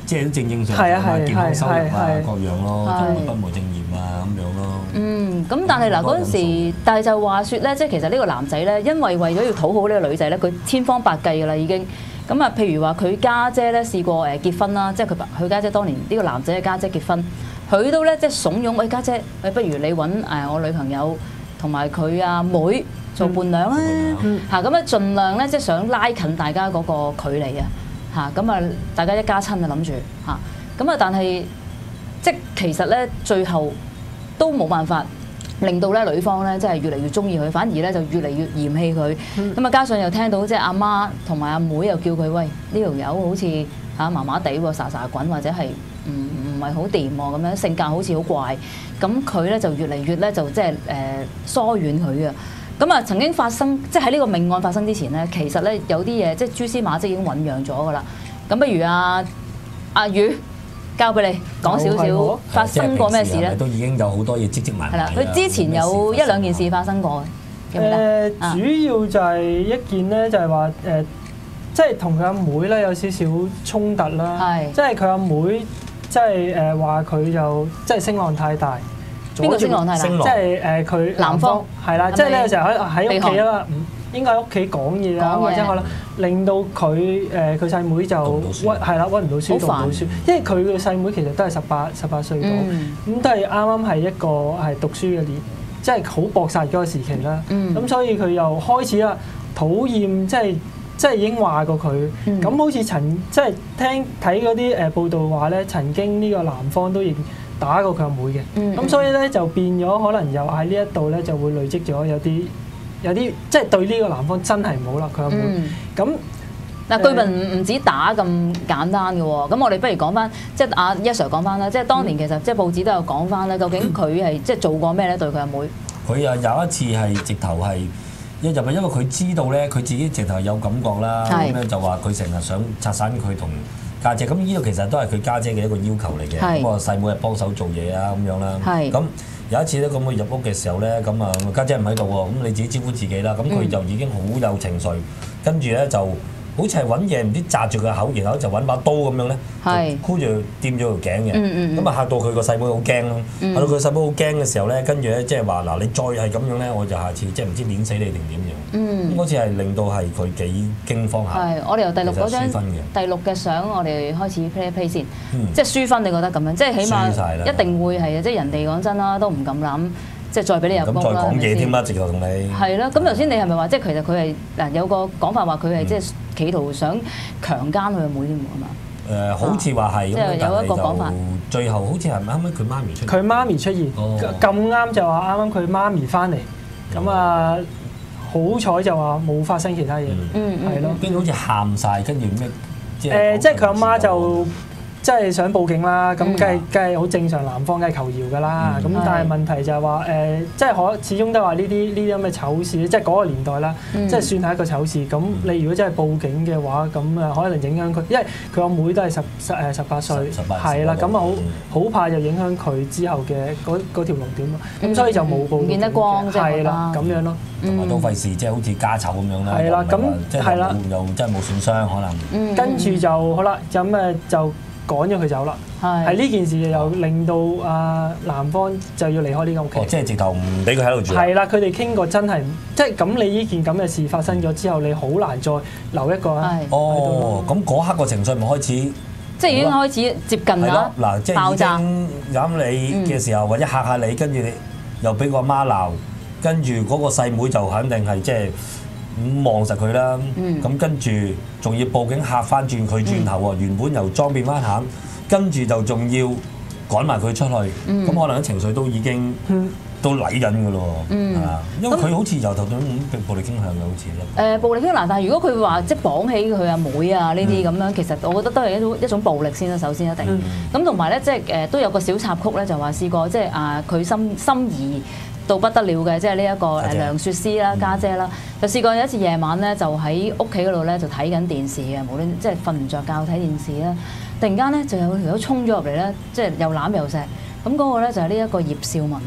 即係都正正常常啊，健康收入啊各樣咯，都不務正業啊咁樣咯。 嗯，咁但係嗱嗰陣時，但係就話説咧，即係其實呢個男仔咧，因為為咗要討好呢個女仔咧，佢千方百計㗎啦已經。咁啊，譬如話佢家姐咧試過誒結婚啦，即係佢佢家姐當年呢個男仔嘅家姐結婚，佢都咧即係慫恿喂家姐，喂不如你揾誒我女朋友同埋佢阿妹做伴娘啦嚇，咁啊盡量咧即係想拉近大家嗰個距離啊嚇，咁啊大家一家親啊諗住嚇，咁啊但係即係其實咧最後都冇辦法令到咧女方咧即係越嚟越中意佢，反而咧就越嚟越嫌棄佢。咁啊加上又聽到即係阿媽同埋阿妹又叫佢喂呢條友好似嚇麻麻地喎，沙沙滾或者係唔唔係好掂喎咁樣，性格好似好怪。咁佢咧就越嚟越咧就即係誒疏遠佢啊。咁啊曾經發生即係喺呢個命案發生之前咧，其實咧有啲嘢即係蛛絲馬跡已經醖釀咗㗎啦。咁不如阿阿宇交俾你講少少發生過咩事咧？ 都已經有好多嘢積積埋埋。係啦， 佢之前有一兩件事發生過嘅。 誒，主要就係一件咧，就係話誒，即係同佢阿妹咧有少少衝突啦。係，即係佢阿妹，即係誒話佢就即係聲浪太大。 邊個聲浪太大？ 即係誒佢男方係啦，即係咧有時候喺喺屋企啦，應該喺屋企講嘢啊，或者可能令到佢誒佢細妹就屈係啦，屈唔到書，讀唔到書，因為佢嘅細妹其實都係十八十八歲到，咁都係啱啱係一個係讀書嘅年，即係好搏殺嗰個時期啦。咁所以佢又開始啦討厭，即係即係已經話過佢。咁好似曾即係聽睇嗰啲誒報道話咧，曾經呢個男方都已打過佢阿妹嘅。咁所以咧就變咗可能又喺呢一度咧就會累積咗有啲。有啲即係對呢個男方真係唔好啦，佢阿妹。咁嗱，據聞唔唔止打咁簡單嘅喎。咁我哋不如講翻，即係阿一 Sir 講翻啦。即係當年其實即係報紙都有講翻咧，究竟佢係即係做過咩咧對佢阿妹？ 佢啊有一次係直頭係一入去，因為佢知道咧，佢自己直頭有感覺啦。咁樣就話佢成日想拆散佢同家姐。咁呢個其實都係佢家姐嘅一個要求嚟嘅。咁我細妹係幫手做嘢啊咁樣啦。咁有一次咧，咁佢入屋嘅時候咧，咁啊家姐唔喺度喎，咁你自己招呼自己啦。咁佢就已經好有情緒，跟住咧就好似係揾嘢唔知紮住佢口，然後就揾把刀咁樣咧，就箍住掂咗條頸嘅。咁啊嚇到佢個細妹好驚咯，嚇到佢細妹好驚嘅時候咧，跟住咧即係話嗱，你再係咁樣咧，我就下次即係唔知碾死你定點樣。咁嗰次係令到係佢幾驚慌下。 係，我哋由第六嗰張第六嘅相，我哋開始 play 一 play 先。即係輸分，你覺得咁樣？即係起碼一定會係啊！即係人哋講真啦，都唔敢諗。即係再俾你入宮啦， 咁再講嘢添啦，直頭同你。 係啦，咁頭先你係咪話，即係其實佢係嗱有個講法話佢係即係企圖想強姦佢嘅妹添啊嘛？ 誒，好似話係咁， 即係有一個講法。 最後好似係啱啱佢媽咪出現。 佢媽咪出現，咁啱就話啱啱佢媽咪翻嚟，咁啊好彩就話冇發生其他嘢，係咯。 跟住好似喊晒，跟住咩？ 誒，即係佢阿媽就。即係想報警啦，咁梗係梗係好正常，男方梗係求饒㗎啦。咁、嗯、但係問題就係話誒，即係可始終都話呢啲呢啲咁嘅醜事，即係嗰個年代啦，嗯、即係算係一個醜事。咁你如果真係報警嘅話，咁啊可能影響佢，因為佢阿妹都係十十誒十八歲，係啦，咁啊好好怕就影響佢之後嘅嗰嗰條路點咯。咁、嗯、所以就冇報警， 見得光啫， 係啦，咁樣咯。 同埋都費事，即係好似家醜咁樣啦。 係啦，咁係啦， 又真係冇損傷可能。 嗯、跟住就好啦，咁誒就。趕咗佢走啦，係呢件事又令到啊男方就要離開呢間屋企。 哦，即係直頭唔俾佢喺度住。 係啦，佢哋傾過真係，即係咁你呢件咁嘅事發生咗之後，你好難再留一個啊。 哦，咁嗰刻個情緒咪開始， 即係已經開始接近啦。 嗱，即係已經飲你嘅時候，或者嚇下你，跟住你又俾個阿媽鬧，跟住嗰個細妹就肯定係即係。咁望實佢啦，咁跟住仲要報警嚇翻轉佢轉頭喎，原本由裝變翻慘，跟住就仲要趕埋佢出去，咁可能啲情緒都已經都嚟緊㗎咯，係嘛？因為佢好似由頭到尾暴力傾向嘅，好似咧。誒暴力傾向，但係如果佢話即係綁起佢阿妹啊呢啲咁樣，其實我覺得都係一種一種暴力先啦，首先一定。咁同埋咧，即係誒都有個小插曲咧，就話試過即係啊佢心心儀到不得了嘅，即係呢一個誒梁雪詩啦家姐啦，就試過有一次夜晚咧，就喺屋企嗰度咧就睇緊電視嘅，無論即係瞓唔着覺睇電視啦，突然間咧就有條友衝咗入嚟咧，即係又攬又錫，咁嗰個咧就係呢一個葉少文啦。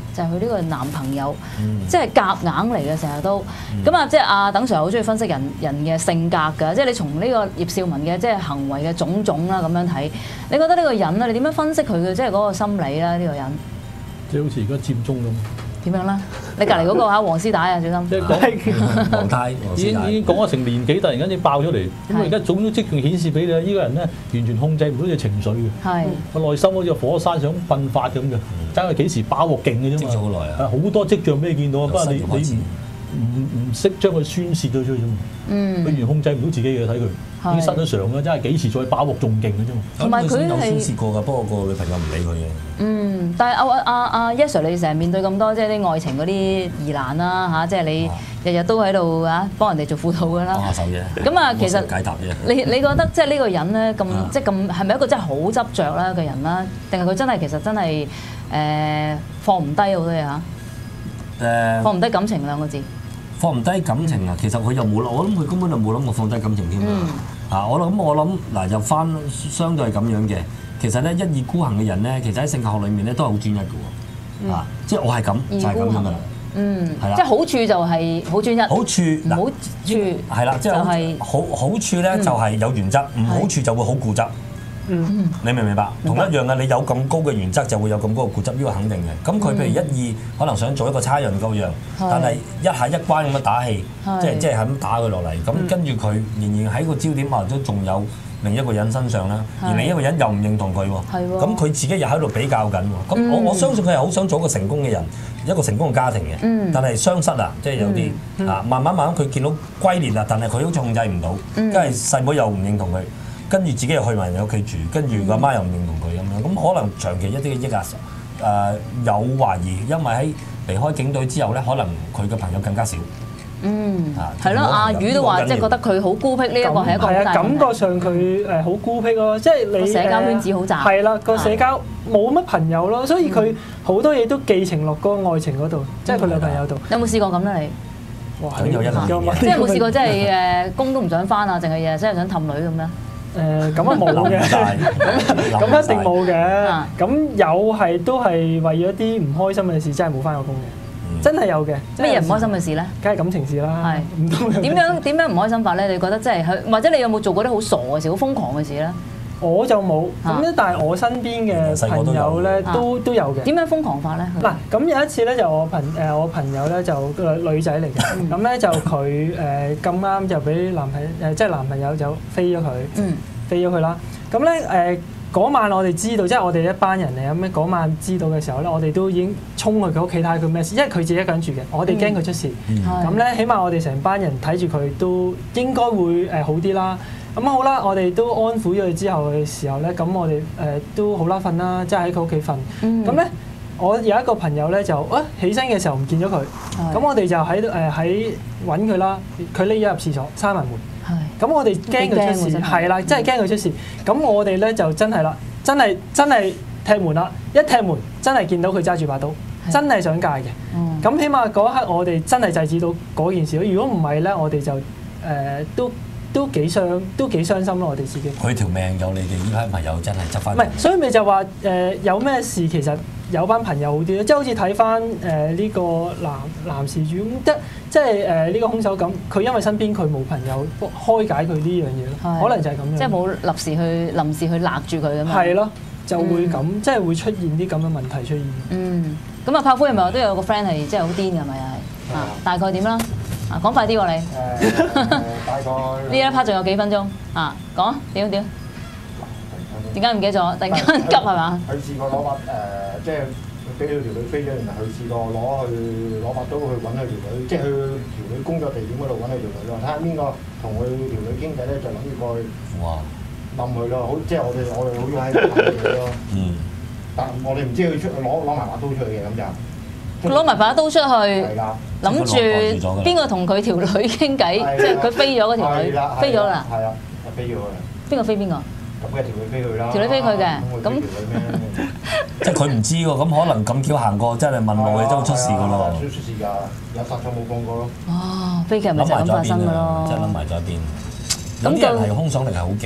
就係佢呢個男朋友，即係夾硬嚟嘅成日都。咁啊，即係阿鄧 Sir 好中意分析人人嘅性格㗎，即係你從呢個葉少文嘅即係行為嘅種種啦咁樣睇，你覺得呢個人咧，你點樣分析佢嘅即係嗰個心理咧？呢個人即係好似而家佔中咁。 點樣咧？你隔離嗰個嚇黃絲帶啊，小心！ 即係講黃太，已經已經講咗成年幾，突然間你爆出嚟，咁啊而家種種跡象顯示俾你，呢個人咧完全控制唔到隻情緒嘅，係個內心好似火山想噴發咁嘅，爭佢幾時爆鑊勁嘅啫嘛！積咗好耐啊！好多跡象俾你見到，不過你你唔唔唔識將佢宣泄咗出去啫嘛。嗯，佢完全控制唔到自己嘅，睇佢已經失咗常啦，真係幾時再爆鑊仲勁嘅啫嘛。 同埋佢有宣泄過㗎，不過個女朋友唔理佢嘅。 嗯，但係阿阿阿 Yes Sir，你成日面對咁多即係啲愛情嗰啲疑難啦嚇，即係你日日都喺度啊幫人哋做輔導㗎啦。幫下手啫。咁啊，其實解答啫。 你你覺得即係呢個人咧咁即係咁係咪一個真係好執着啦嘅人啦？定係佢真係其實真係誒放唔低好多嘢嚇？誒，放唔低感情兩個字。 放唔低感情啊！其實佢又冇，我諗佢根本就冇諗過放低感情添啊！啊，我諗我諗嗱，又翻相對係咁樣嘅。其實咧，一意孤行嘅人咧，其實喺性格學裏面咧都係好專一嘅喎。啊，即係我係咁就係咁樣噶啦。嗯，係啦。即係好處就係好專一。好處嗱，好處係啦，即係好好處咧就係有原則，唔好處就會好固執。嗯，你明唔明白？同一樣嘅，你有咁高嘅原則，就會有咁高嘅固執，呢個肯定嘅。咁佢譬如一意可能想做一個差人嗰樣，但係一下一關咁樣打氣，即係即係咁打佢落嚟。咁跟住佢仍然喺個焦點啊，都仲有另一個人身上啦。而另一個人又唔認同佢喎。咁佢自己又喺度比較緊喎。咁我我相信佢係好想做一個成功嘅人，一個成功嘅家庭嘅。但係雙失啊，即係有啲啊，慢慢慢慢佢見到龜裂啦，但係佢好似控制唔到，跟住細妹又唔認同佢。跟住自己又去埋人哋屋企住，跟住個阿媽又唔認同佢咁樣，咁可能長期一啲嘅抑壓，誒有懷疑，因為喺離開警隊之後咧，可能佢嘅朋友更加少。嗯， 係咯，阿宇都話即係覺得佢好孤僻，呢一個係一個係啊，感覺上佢誒好孤僻咯，即係你社交圈子好窄。 係啦，個社交冇乜朋友咯，所以佢好多嘢都寄情落嗰個愛情嗰度，即係佢女朋友度。 有冇試過咁咧？你？ 哇！ 咁有一兩年， 即係冇試過，即係誒工都唔想返啊，淨係日日真係想氹女咁樣。 誒咁啊冇嘅，咁咁一定冇嘅。咁有係都係為咗啲唔開心嘅事，真係冇返過工嘅，真係有嘅。 咩嘢唔開心嘅事咧？ 梗係感情事啦。 係唔通點樣點樣唔開心法咧？你覺得即係或者你有冇做過啲好傻嘅事、好瘋狂嘅事咧？ 我就冇咁咧，但係我身邊嘅朋友咧都都有嘅。 點樣瘋狂法咧？ 嗱，咁有一次咧就我朋誒我朋友咧就女女仔嚟嘅，咁咧就佢誒咁啱就俾男朋誒即係男朋友就飛咗佢，飛咗佢啦。咁咧誒嗰晚我哋知道，即係我哋一班人嚟咁咧嗰晚知道嘅時候咧，我哋都已經衝去佢屋企睇下佢咩事，因為佢自己一個人住嘅，我哋驚佢出事。咁咧起碼我哋成班人睇住佢都應該會誒好啲啦。咁好啦，我哋都安撫咗佢之後嘅時候咧，咁我哋誒、呃、都好啦瞓啦，即係喺佢屋企瞓。咁咧、嗯，我有一個朋友咧就啊起身嘅時候唔見咗佢，咁是我哋就喺誒喺揾佢啦。佢匿咗入廁所，閂埋門。咁是我哋驚佢出事，係啦，真係驚佢出事。咁、嗯、我哋咧就真係啦，真係真係踢門啦！一踢門真係見到佢揸住把刀，是真係想戒嘅。咁、嗯、起碼嗰一刻我哋真係制止到嗰件事。如果唔係咧，我哋就誒、呃、都。都幾傷，都幾傷心咯！我哋自己。 佢條命有你哋呢班朋友真係執翻。 唔係，所以咪就話誒、呃、有咩事其實有班朋友好啲，即係好似睇翻誒呢個男男事主咁，即即係誒呢個兇手咁，佢因為身邊佢冇朋友開解佢呢樣嘢咯，是可能就係咁樣。 即係冇立時去臨時去勒住佢咁樣。 係咯，就會咁，嗯、即係會出現啲咁嘅問題出現。 嗯，咁啊，炮灰係咪都有個 friend 係即係好癲嘅，係咪係？啊，大概點啦？啊，講快啲喎你！誒，大概呢一 part 仲有幾分鐘啊？講點點？點解唔記得咗？突然間急係嘛？ 佢試過攞把誒，即係俾佢條女飛咗，然後佢試過攞去攞把刀去揾佢條女，即係去條女工作地點嗰度揾佢條女咯。睇下邊個同佢條女傾偈咧，就諗住過去哇冧佢咯。好，即係我哋我哋好似喺度諗嘢咯。嗯。但我哋唔知佢出攞攞埋把刀出去嘅咁就。 佢攞埋把刀出去，諗住邊個同佢條女傾偈，即係佢飛咗嗰條女，飛咗啦。 係啊，飛咗佢。 邊個飛邊個？ 咁嘅條女飛佢啦。 條女飛佢嘅，咁即係佢唔知喎，咁可能咁巧行過，真係問路嘅都出事噶咯。 出事㗎，有殺錯冇放過咯。 哦，飛劇咪就咁發生㗎咯。 即係諗埋咗一邊。有啲人係空想力係好勁。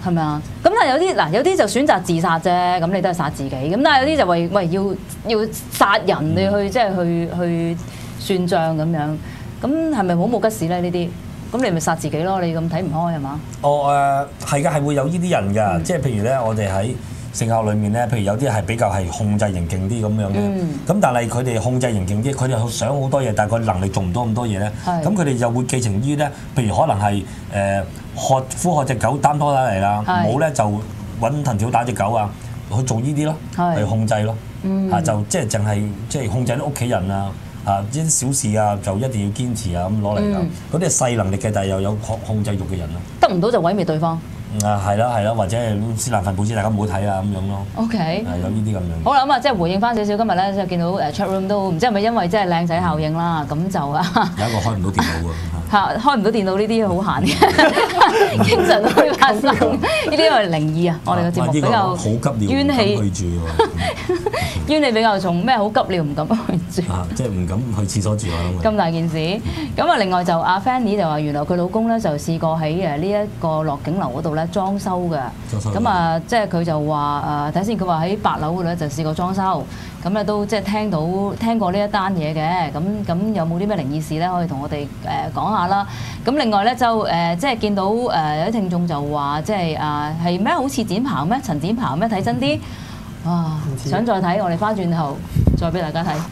係咪啊？咁但係有啲嗱，有啲就選擇自殺啫，咁你都係殺自己。咁但係有啲就為喂要要殺人，你去即係去去算賬咁樣。咁係咪好冇吉事咧？呢啲咁你咪殺自己咯？你咁睇唔開係嘛？ 哦誒，係㗎，係會有呢啲人㗎。嗯、即係譬如咧，我哋喺性學裏面咧，譬如有啲係比較係控制型勁啲咁樣嘅。咁、嗯、但係佢哋控制型勁啲，佢哋想好多嘢，但係個能力做唔到咁多嘢咧。咁佢哋就會寄情於咧，譬如可能係誒學呼喝隻狗擔拖拉嚟啦，冇咧就揾藤條打隻狗啊，去做呢啲咯，去控制咯。嗯、啊，就即係淨係即係控制啲屋企人啊。啊！啲小事啊，就一定要堅持啊，咁攞嚟㗎。嗰啲係細能力嘅，但係又有控控制欲嘅人咯。 得唔到就毀滅對方。 啊，係啦，係啦，或者係斯蘭份報紙，大家唔好睇啊，咁樣咯。 OK。 係有呢啲咁樣。 好啦，咁啊，即係回應翻少少，今日咧就見到誒 chat room 都唔知係咪因為即係靚仔效應啦，咁就啊。 有一個開唔到電腦喎。 嚇！開唔到電腦呢啲好閒嘅，經常都會發生。呢啲因為靈異啊，我哋嘅節目比較冤氣。冤氣比較重，咩好急尿唔敢去住。 啊，即係唔敢去廁所住啊！ 咁大件事，咁啊，另外就阿 Fanny 就話，原來佢老公咧就試過喺誒呢一個落景樓嗰度咧裝修嘅。裝修。咁啊，即係佢就話誒，睇先，佢話喺八樓嗰度咧就試過裝修，咁咧都即係聽到聽過呢一單嘢嘅。咁咁有冇啲咩靈異事咧？可以同我哋誒講下啦。咁另外咧就誒，即係見到誒有啲聽眾就話，即係啊係咩？好似展鵬咩？陳展鵬咩？睇真啲。哇！想再睇，我哋翻轉頭再俾大家睇。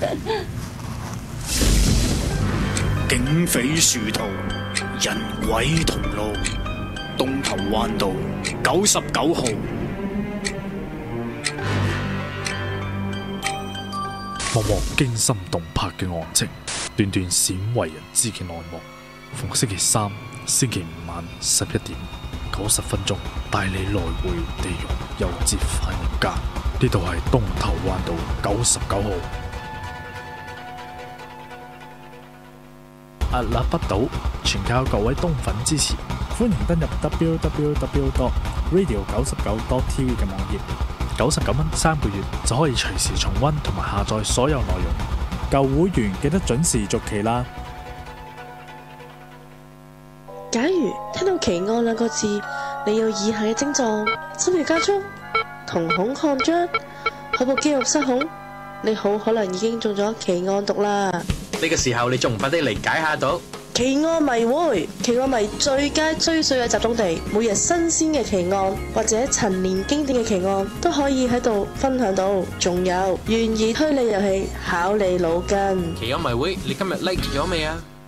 警匪殊途，人鬼同路，東頭灣道九十九號。 幕幕驚心動魄嘅案情，段段鮮為人知嘅內幕。逢星期三、星期五晚十一點九十分鐘，帶你來回地獄又折返人間。呢度係東頭灣道九十九號。屹立不倒，全靠各位東粉支持。歡迎登入 w w w dot radio 九十九 dot t v 嘅網頁，九十九蚊三個月就可以隨時重溫同埋下載所有內容。舊會員記得準時續期啦。 假如聽到奇案兩個字，你有以下嘅症狀：心跳加速、瞳孔擴張、口部肌肉失控，你好可能已經中咗奇案毒啦。 呢個時候你仲唔快啲嚟解下毒？ 奇案迷會，奇案迷最佳追隨嘅集中地，每日新鮮嘅奇案或者陳年經典嘅奇案都可以喺度分享到。仲有懸疑推理遊戲，考你腦筋。 奇案迷會，你今日 like 咗未啊？